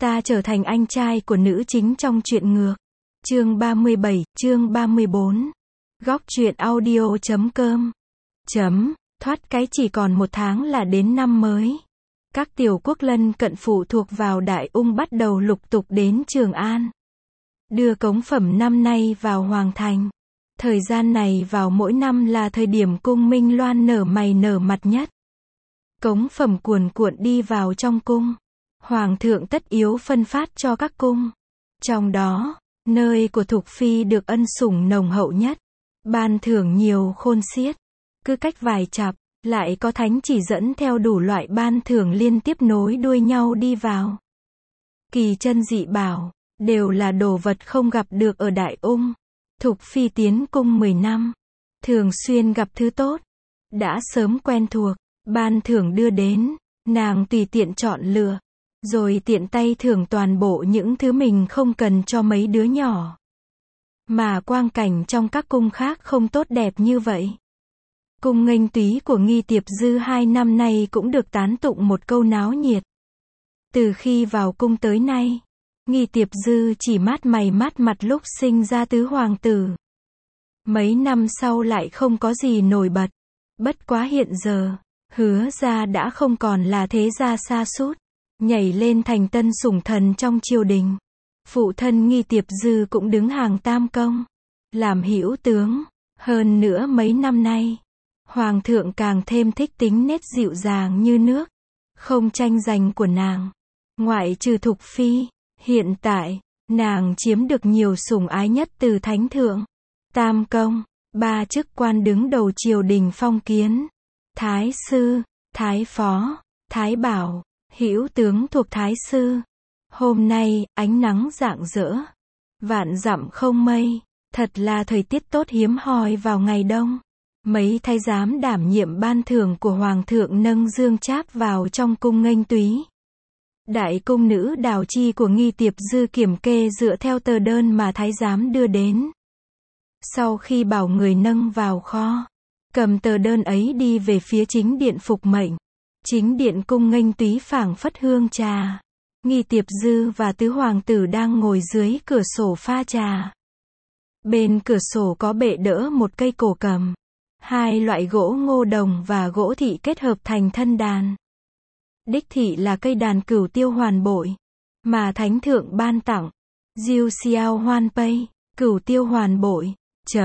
Ta trở thành anh trai của nữ chính trong truyện ngược. Chương 37, chương 34. Góc truyện audio.com. Thoát cái chỉ còn 1 tháng là đến năm mới. Các tiểu quốc lân cận phụ thuộc vào Đại Ung bắt đầu lục tục đến Trường An. Đưa cống phẩm năm nay vào Hoàng Thành. Thời gian này vào mỗi năm là thời điểm cung Minh Loan nở mày nở mặt nhất. Cống phẩm cuồn cuộn đi vào trong cung. Hoàng thượng tất yếu phân phát cho các cung. Trong đó, nơi của Thục Phi được ân sủng nồng hậu nhất. Ban thưởng nhiều khôn xiết. Cứ cách vài chặp, lại có thánh chỉ dẫn theo đủ loại ban thưởng liên tiếp nối đuôi nhau đi vào. Kỳ chân dị bảo, đều là đồ vật không gặp được ở Đại Ung. Thục Phi tiến cung 10 năm, thường xuyên gặp thứ tốt. Đã sớm quen thuộc, ban thưởng đưa đến, nàng tùy tiện chọn lựa. Rồi tiện tay thưởng toàn bộ những thứ mình không cần cho mấy đứa nhỏ. Mà quang cảnh trong các cung khác không tốt đẹp như vậy. Cung Nghênh Túy của Nghi Tiệp Dư 2 năm nay cũng được tán tụng một câu náo nhiệt. Từ khi vào cung tới nay, Nghi Tiệp Dư chỉ mát mày mát mặt lúc sinh ra tứ hoàng tử. Mấy năm sau lại không có gì nổi bật. Bất quá hiện giờ, Hứa gia đã không còn là thế gia sa sút, nhảy lên thành tân sủng thần trong triều đình. Phụ thân Nghi Tiệp Dư cũng đứng hàng tam công, làm hữu tướng. Hơn nữa mấy năm nay, hoàng thượng càng thêm thích tính nết dịu dàng như nước, không tranh giành của nàng. Ngoại trừ Thục Phi, hiện tại, nàng chiếm được nhiều sủng ái nhất từ thánh thượng. Tam công, 3 chức quan đứng đầu triều đình phong kiến. Thái sư, thái phó, thái bảo, hữu tướng thuộc thái sư. Hôm nay, ánh nắng rạng rỡ. Vạn dặm không mây. Thật là thời tiết tốt hiếm hoi vào ngày đông. Mấy thái giám đảm nhiệm ban thưởng của hoàng thượng nâng dương cháp vào trong cung Nghênh Túy. Đại cung nữ Đào Chi của Nghi Tiệp Dư kiểm kê dựa theo tờ đơn mà thái giám đưa đến. Sau khi bảo người nâng vào kho, cầm tờ đơn ấy đi về phía chính điện phục mệnh. Chính điện cung Nghênh Túy phảng phất hương trà. Nghi Tiệp Dư và tứ hoàng tử đang ngồi dưới cửa sổ pha trà. Bên cửa sổ có bệ đỡ một cây cổ cầm. 2 loại gỗ ngô đồng và gỗ thị kết hợp thành thân đàn. Đích thị là cây đàn cửu tiêu hoàn bội, mà thánh thượng ban tặng. Diêu xiao hoan pây, cửu tiêu hoàn bội.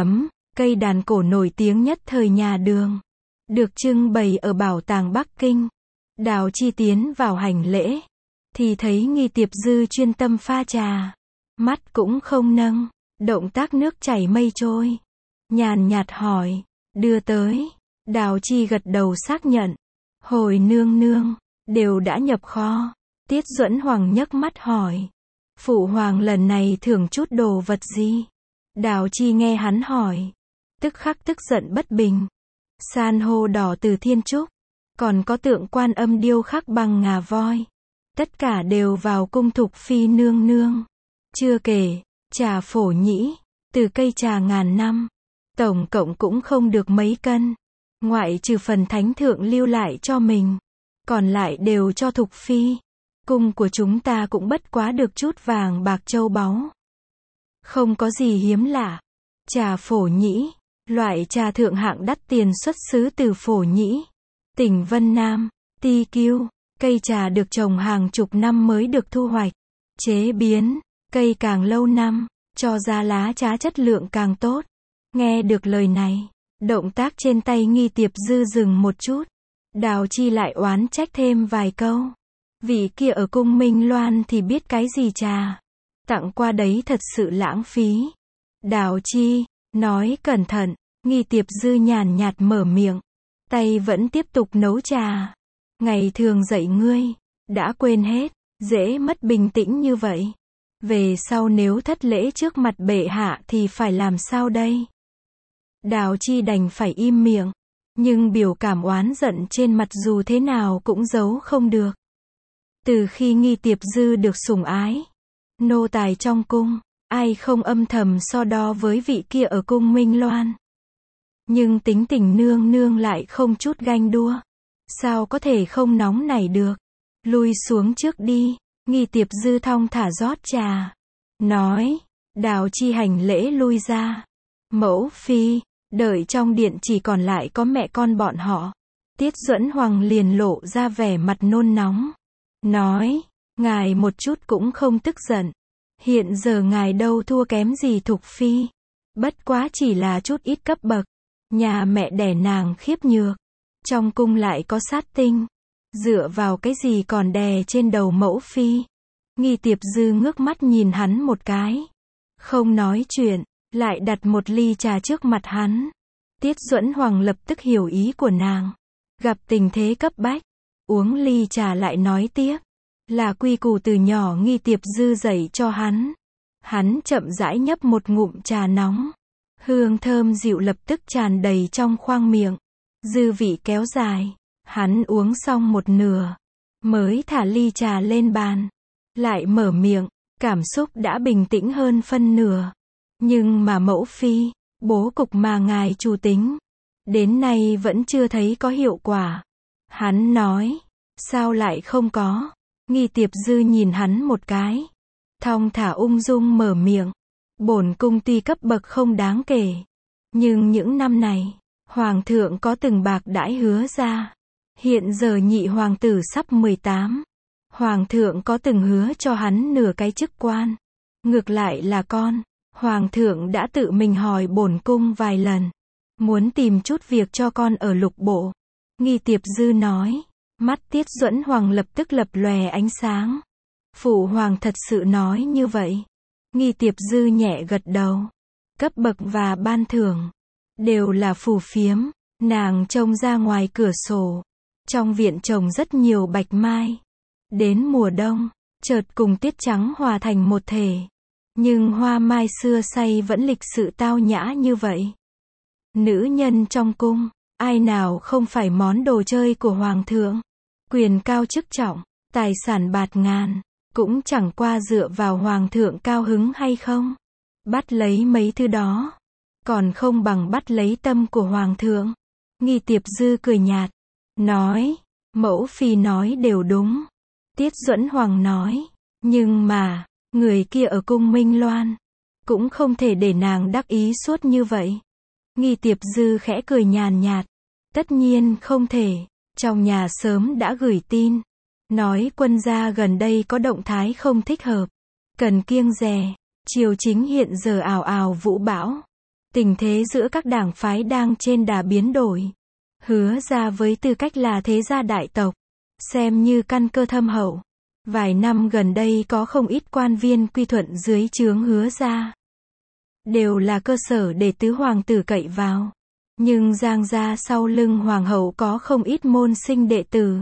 Cây đàn cổ nổi tiếng nhất thời nhà Đường. Được trưng bày ở bảo tàng Bắc Kinh. Đào Chi tiến vào hành lễ, thì thấy Nghi Tiệp Dư chuyên tâm pha trà. Mắt cũng không nâng, động tác nước chảy mây trôi. Nhàn nhạt hỏi, đưa tới. Đào Chi gật đầu xác nhận. Hồi nương nương, đều đã nhập kho. Tiết Duẫn Hoàng nhấc mắt hỏi, phụ hoàng lần này thưởng chút đồ vật gì? Đào Chi nghe hắn hỏi, tức khắc tức giận bất bình. San hô đỏ từ Thiên Trúc, còn có tượng Quan Âm điêu khắc bằng ngà voi. Tất cả đều vào cung Thục Phi nương nương. Chưa kể, trà phổ nhĩ, từ cây trà ngàn năm, tổng cộng cũng không được mấy cân. Ngoại trừ phần thánh thượng lưu lại cho mình, còn lại đều cho Thục Phi. Cung của chúng ta cũng bất quá được chút vàng bạc châu báu. Không có gì hiếm lạ. Trà phổ nhĩ, loại trà thượng hạng đắt tiền xuất xứ từ Phổ Nhĩ, tỉnh Vân Nam. Ti Kiêu, cây trà được trồng hàng chục năm mới được thu hoạch. Chế biến, cây càng lâu năm, cho ra lá trà chất lượng càng tốt. Nghe được lời này, động tác trên tay Nghi Tiệp Dư dừng một chút. Đào Chi lại oán trách thêm vài câu. Vị kia ở cung Minh Loan thì biết cái gì trà. Tặng qua đấy thật sự lãng phí. Đào Chi, nói cẩn thận. Nghi Tiệp Dư nhàn nhạt mở miệng. Tay vẫn tiếp tục nấu trà. Ngày thường dạy ngươi, đã quên hết, dễ mất bình tĩnh như vậy. Về sau nếu thất lễ trước mặt bệ hạ thì phải làm sao đây? Đào Chi đành phải im miệng, nhưng biểu cảm oán giận trên mặt dù thế nào cũng giấu không được. Từ khi Nghi Tiệp Dư được sủng ái, nô tài trong cung, ai không âm thầm so đo với vị kia ở cung Minh Loan. Nhưng tính tình nương nương lại không chút ganh đua. Sao có thể không nóng nảy được? Lui xuống trước đi. Nghi Tiệp Dư thong thả rót trà. Nói. Đào Chi hành lễ lui ra. Mẫu phi. Đợi trong điện chỉ còn lại có mẹ con bọn họ. Tiết Duẫn Hoàng liền lộ ra vẻ mặt nôn nóng. Nói. Ngài một chút cũng không tức giận. Hiện giờ ngài đâu thua kém gì Thục Phi. Bất quá chỉ là chút ít cấp bậc. Nhà mẹ đẻ nàng khiếp nhược. Trong cung lại có sát tinh. Dựa vào cái gì còn đè trên đầu mẫu phi. Nghi Tiệp Dư ngước mắt nhìn hắn một cái. Không nói chuyện, lại đặt một ly trà trước mặt hắn. Tiết Duẫn Hoàng lập tức hiểu ý của nàng. Gặp tình thế cấp bách, uống ly trà lại nói tiếp. Là quy củ từ nhỏ Nghi Tiệp Dư dạy cho hắn. Hắn chậm rãi nhấp một ngụm trà nóng. Hương thơm dịu lập tức tràn đầy trong khoang miệng. Dư vị kéo dài. Hắn uống xong một nửa. Mới thả ly trà lên bàn. Lại mở miệng. Cảm xúc đã bình tĩnh hơn phân nửa. Nhưng mà mẫu phi, bố cục mà ngài chủ tính. Đến nay vẫn chưa thấy có hiệu quả. Hắn nói. Sao lại không có? Nghi Tiệp Dư nhìn hắn một cái. Thong thả ung dung mở miệng. Bổn cung tuy cấp bậc không đáng kể. Nhưng những năm này, Hoàng thượng có từng bạc đãi hứa ra. Hiện giờ nhị hoàng tử sắp 18. Hoàng thượng có từng hứa cho hắn nửa cái chức quan. Ngược lại là con. Hoàng thượng đã tự mình hỏi bổn cung vài lần. Muốn tìm chút việc cho con ở lục bộ. Nghi Tiệp Dư nói. Mắt Tiết Duẫn Hoàng lập tức lập lòe ánh sáng. Phụ hoàng thật sự nói như vậy. Nghi Tiệp Dư nhẹ gật đầu. Cấp bậc và ban thưởng đều là phù phiếm. Nàng trông ra ngoài cửa sổ. Trong viện trồng rất nhiều bạch mai. Đến mùa đông, chợt cùng tiết trắng hòa thành một thể. Nhưng hoa mai xưa say vẫn lịch sự tao nhã như vậy. Nữ nhân trong cung, ai nào không phải món đồ chơi của hoàng thượng. Quyền cao chức trọng, tài sản bạt ngàn, cũng chẳng qua dựa vào hoàng thượng cao hứng hay không. Bắt lấy mấy thứ đó, còn không bằng bắt lấy tâm của hoàng thượng. Nghi Tiệp Dư cười nhạt, nói, mẫu phi nói đều đúng. Tiết Duẫn Hoàng nói, nhưng mà, người kia ở cung Minh Loan, cũng không thể để nàng đắc ý suốt như vậy. Nghi Tiệp Dư khẽ cười nhàn nhạt, tất nhiên không thể, trong nhà sớm đã gửi tin, nói quân gia gần đây có động thái không thích hợp, cần kiêng dè, triều chính hiện giờ ào ào vũ bão, tình thế giữa các đảng phái đang trên đà biến đổi. Hứa ra với tư cách là thế gia đại tộc, xem như căn cơ thâm hậu. Vài năm gần đây có không ít quan viên quy thuận dưới trướng Hứa ra. Đều là cơ sở để tứ hoàng tử cậy vào. Nhưng Giang gia sau lưng hoàng hậu có không ít môn sinh đệ tử.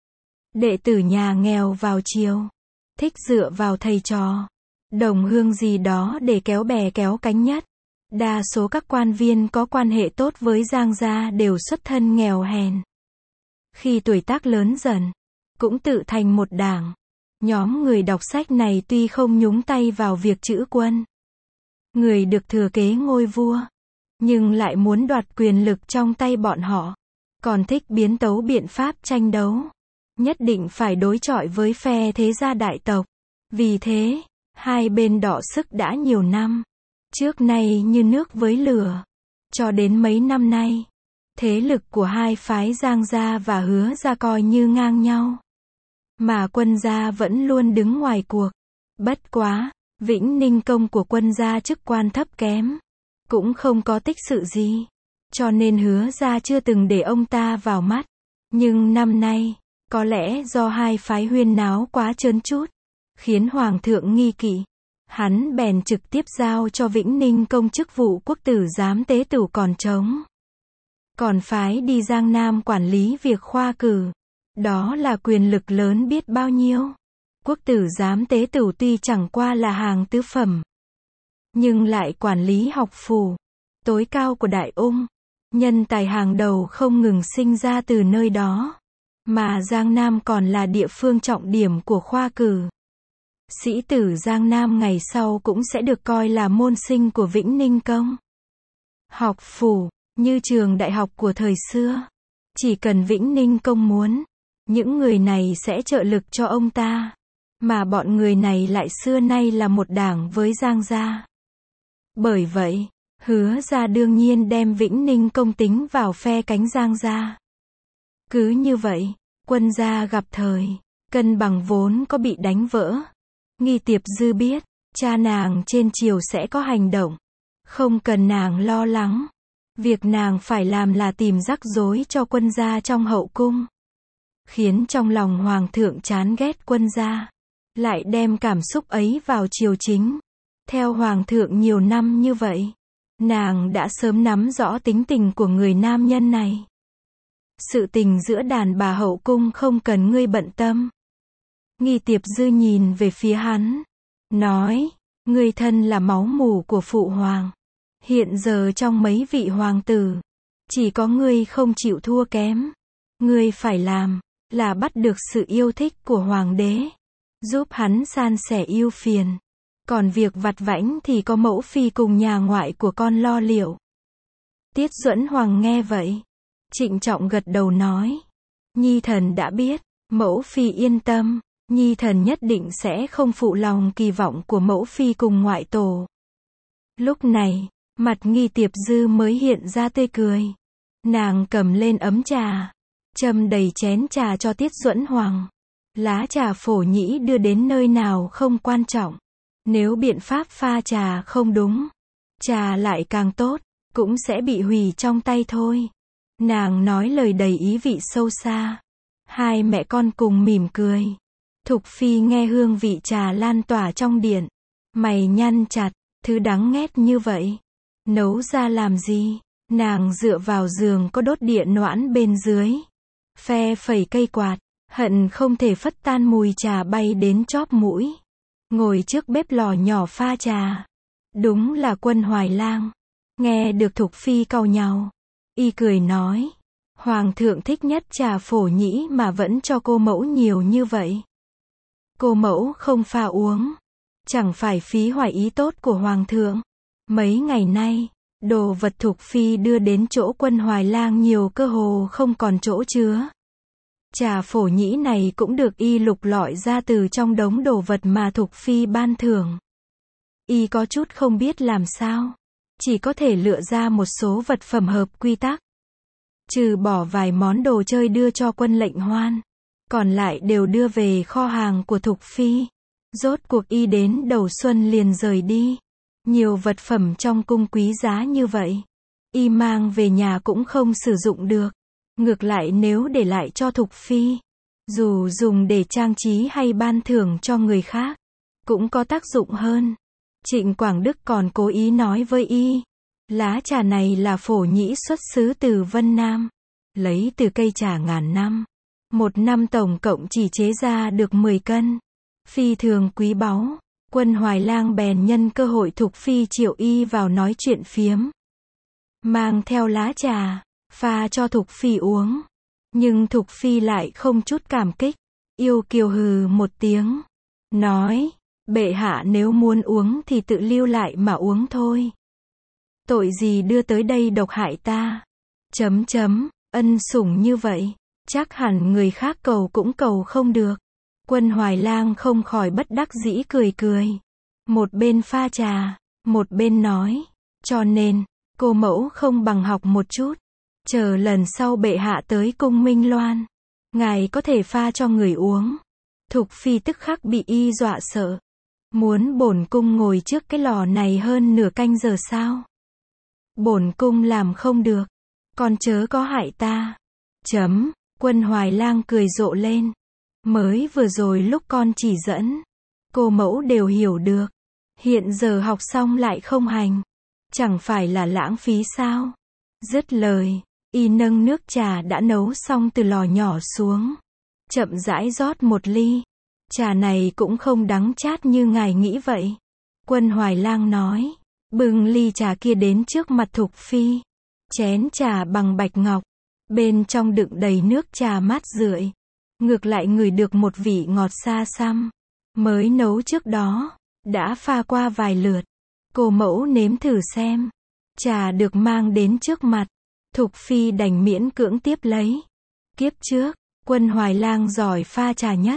Đệ tử nhà nghèo vào triều. Thích dựa vào thầy trò. Đồng hương gì đó để kéo bè kéo cánh nhất. Đa số các quan viên có quan hệ tốt với Giang gia đều xuất thân nghèo hèn. Khi tuổi tác lớn dần, cũng tự thành một đảng. Nhóm người đọc sách này tuy không nhúng tay vào việc trữ quân, người được thừa kế ngôi vua, nhưng lại muốn đoạt quyền lực trong tay bọn họ. Còn thích biến tấu biện pháp tranh đấu. Nhất định phải đối chọi với phe thế gia đại tộc. Vì thế, hai bên đọ sức đã nhiều năm. Trước nay như nước với lửa. Cho đến mấy năm nay, thế lực của hai phái Giang gia và Hứa gia coi như ngang nhau. Mà quân gia vẫn luôn đứng ngoài cuộc. Bất quá, Vĩnh Ninh công của quân gia chức quan thấp kém. Cũng không có tích sự gì. Cho nên Hứa gia chưa từng để ông ta vào mắt. Nhưng năm nay, có lẽ do hai phái huyên náo quá trớn chút, khiến hoàng thượng nghi kỵ. Hắn bèn trực tiếp giao cho Vĩnh Ninh công chức vụ quốc tử giám tế tửu còn trống. Còn phái đi Giang Nam quản lý việc khoa cử. Đó là quyền lực lớn biết bao nhiêu. Quốc tử giám tế tửu tuy chẳng qua là hàng tứ phẩm, nhưng lại quản lý học phủ tối cao của Đại Ung. Nhân tài hàng đầu không ngừng sinh ra từ nơi đó. Mà Giang Nam còn là địa phương trọng điểm của khoa cử. Sĩ tử Giang Nam ngày sau cũng sẽ được coi là môn sinh của Vĩnh Ninh công. Học phủ, như trường đại học của thời xưa. Chỉ cần Vĩnh Ninh công muốn, những người này sẽ trợ lực cho ông ta. mà bọn người này lại xưa nay là một đảng với Giang gia. Bởi vậy, Hứa gia đương nhiên đem Vĩnh Ninh công tính vào phe cánh Giang gia. Cứ như vậy, Quân gia gặp thời, cân bằng vốn có bị đánh vỡ. Nghi Tiệp Dư biết, cha nàng trên triều sẽ có hành động. Không cần nàng lo lắng. Việc nàng phải làm là tìm rắc rối cho Quân gia trong hậu cung. Khiến trong lòng hoàng thượng chán ghét Quân gia. Lại đem cảm xúc ấy vào triều chính. Theo hoàng thượng nhiều năm như vậy, nàng đã sớm nắm rõ tính tình của người nam nhân này. Sự tình giữa đàn bà hậu cung không cần ngươi bận tâm. Nghi Tiệp Dư nhìn về phía hắn, nói, ngươi thân là máu mủ của phụ hoàng. Hiện giờ trong mấy vị hoàng tử, chỉ có ngươi không chịu thua kém. Ngươi phải làm, là bắt được sự yêu thích của hoàng đế, giúp hắn san sẻ ưu phiền. Còn việc vặt vãnh thì có mẫu phi cùng nhà ngoại của con lo liệu. Tiết Duẫn Hoàng nghe vậy, trịnh trọng gật đầu nói, nhi thần đã biết, mẫu phi yên tâm, nhi thần nhất định sẽ không phụ lòng kỳ vọng của mẫu phi cùng ngoại tổ. Lúc này, mặt Nghi Tiệp Dư mới hiện ra tươi cười. Nàng cầm lên ấm trà, châm đầy chén trà cho Tiết Duẫn Hoàng. Lá trà phổ nhĩ đưa đến nơi nào không quan trọng. Nếu biện pháp pha trà không đúng, trà lại càng tốt, cũng sẽ bị hủy trong tay thôi. Nàng nói lời đầy ý vị sâu xa. Hai mẹ con cùng mỉm cười. Thục Phi nghe hương vị trà lan tỏa trong điện. Mày nhăn chặt, thứ đắng nghét như vậy. Nấu ra làm gì? Nàng dựa vào giường có đốt điện noãn bên dưới. Phe phẩy cây quạt, hận không thể phất tan mùi trà bay đến chóp mũi. Ngồi trước bếp lò nhỏ pha trà. Đúng là Quân Hoài Lang. Nghe được Thục Phi cau nhàu, y cười nói, hoàng thượng thích nhất trà phổ nhĩ mà vẫn cho cô mẫu nhiều như vậy. Cô mẫu không pha uống, chẳng phải phí hoài ý tốt của hoàng thượng. Mấy ngày nay, đồ vật Thục Phi đưa đến chỗ Quân Hoài Lang nhiều cơ hồ không còn chỗ chứa. Trà phổ nhĩ này cũng được y lục lọi ra từ trong đống đồ vật mà Thục Phi ban thưởng. Y có chút không biết làm sao, chỉ có thể lựa ra một số vật phẩm hợp quy tắc. Trừ bỏ vài món đồ chơi đưa cho Quân Lệnh Hoan, còn lại đều đưa về kho hàng của Thục Phi. Rốt cuộc y đến đầu xuân liền rời đi. Nhiều vật phẩm trong cung quý giá như vậy, y mang về nhà cũng không sử dụng được. Ngược lại nếu để lại cho Thục Phi, dù dùng để trang trí hay ban thưởng cho người khác, cũng có tác dụng hơn. Trịnh Quảng Đức còn cố ý nói với y, lá trà này là phổ nhĩ xuất xứ từ Vân Nam, lấy từ cây trà ngàn năm. Một năm tổng cộng chỉ chế ra được 10 cân. Phi thường quý báu. Quân Hoài Lang bèn nhân cơ hội Thục Phi triệu y vào nói chuyện phiếm. Mang theo lá trà, pha cho Thục Phi uống. Nhưng Thục Phi lại không chút cảm kích. Yêu kiều hừ một tiếng. Nói, bệ hạ nếu muốn uống thì tự lưu lại mà uống thôi. Tội gì đưa tới đây độc hại ta. Ân sủng như vậy, chắc hẳn người khác cầu cũng cầu không được. Quân Hoài Lang không khỏi bất đắc dĩ cười cười. Một bên pha trà, một bên nói, cho nên, cô mẫu không bằng học một chút. Chờ lần sau bệ hạ tới cung Minh Loan, ngài có thể pha cho người uống. Thục Phi tức khắc bị y dọa sợ. Muốn bổn cung ngồi trước cái lò này hơn nửa canh giờ sao? Bổn cung làm không được, còn chớ có hại ta. Quân Hoài Lang cười rộ lên. Mới vừa rồi lúc con chỉ dẫn, cô mẫu đều hiểu được. Hiện giờ học xong lại không hành, chẳng phải là lãng phí sao? Dứt lời, y nâng nước trà đã nấu xong từ lò nhỏ xuống, chậm rãi rót một ly. Trà này cũng không đắng chát như ngài nghĩ vậy. Quân Hoài Lang nói, bưng ly trà kia đến trước mặt Thục Phi. Chén trà bằng bạch ngọc, bên trong đựng đầy nước trà mát rượi. Ngược lại ngửi được một vị ngọt xa xăm, mới nấu trước đó, đã pha qua vài lượt. Cô mẫu nếm thử xem. Trà được mang đến trước mặt, Thục Phi đành miễn cưỡng tiếp lấy. Kiếp trước, Quân Hoài Lang giỏi pha trà nhất.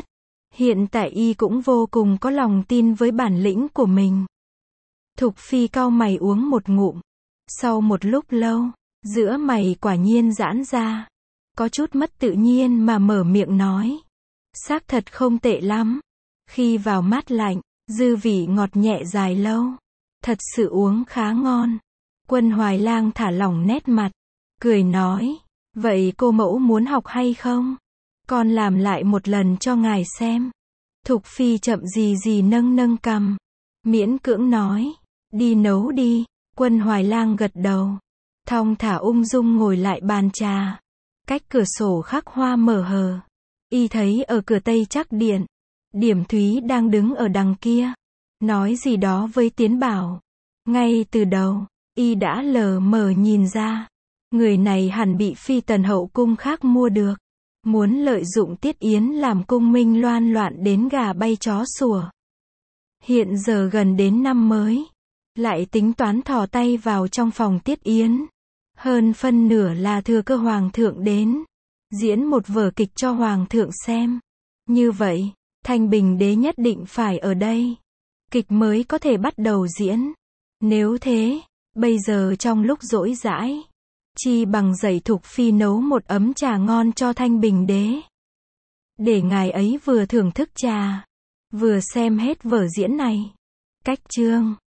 Hiện tại y cũng vô cùng có lòng tin với bản lĩnh của mình. Thục Phi cau mày uống một ngụm. Sau một lúc lâu, giữa mày quả nhiên giãn ra. Có chút mất tự nhiên mà mở miệng nói. Xác thật không tệ lắm. Khi vào mát lạnh, dư vị ngọt nhẹ dài lâu. Thật sự uống khá ngon. Quân Hoài Lang thả lỏng nét mặt, cười nói. Vậy cô mẫu muốn học hay không? Con làm lại một lần cho ngài xem. Thục Phi chậm gì gì nâng nâng cằm. Miễn cưỡng nói. Đi nấu đi. Quân Hoài Lang gật đầu. Thong thả ung dung ngồi lại bàn trà. Cách cửa sổ khắc hoa mở hờ. Y thấy ở cửa tây trắc điện. Điểm Thúy đang đứng ở đằng kia. Nói gì đó với Tiến Bảo. Ngay từ đầu, y đã lờ mờ nhìn ra. Người này hẳn bị phi tần hậu cung khác mua được. Muốn lợi dụng Tiết Yến làm cung minh loan loạn đến gà bay chó sủa. Hiện giờ gần đến năm mới. Lại tính toán thò tay vào trong phòng Tiết Yến. Hơn phân nửa là thừa cơ hoàng thượng đến. Diễn một vở kịch cho hoàng thượng xem. Như vậy, Thanh Bình đế nhất định phải ở đây. Kịch mới có thể bắt đầu diễn. Nếu thế, bây giờ trong lúc rỗi rãi, chi bằng dạy Thục Phi nấu một ấm trà ngon cho Thanh Bình đế. Để ngài ấy vừa thưởng thức trà, vừa xem hết vở diễn này. Cách chương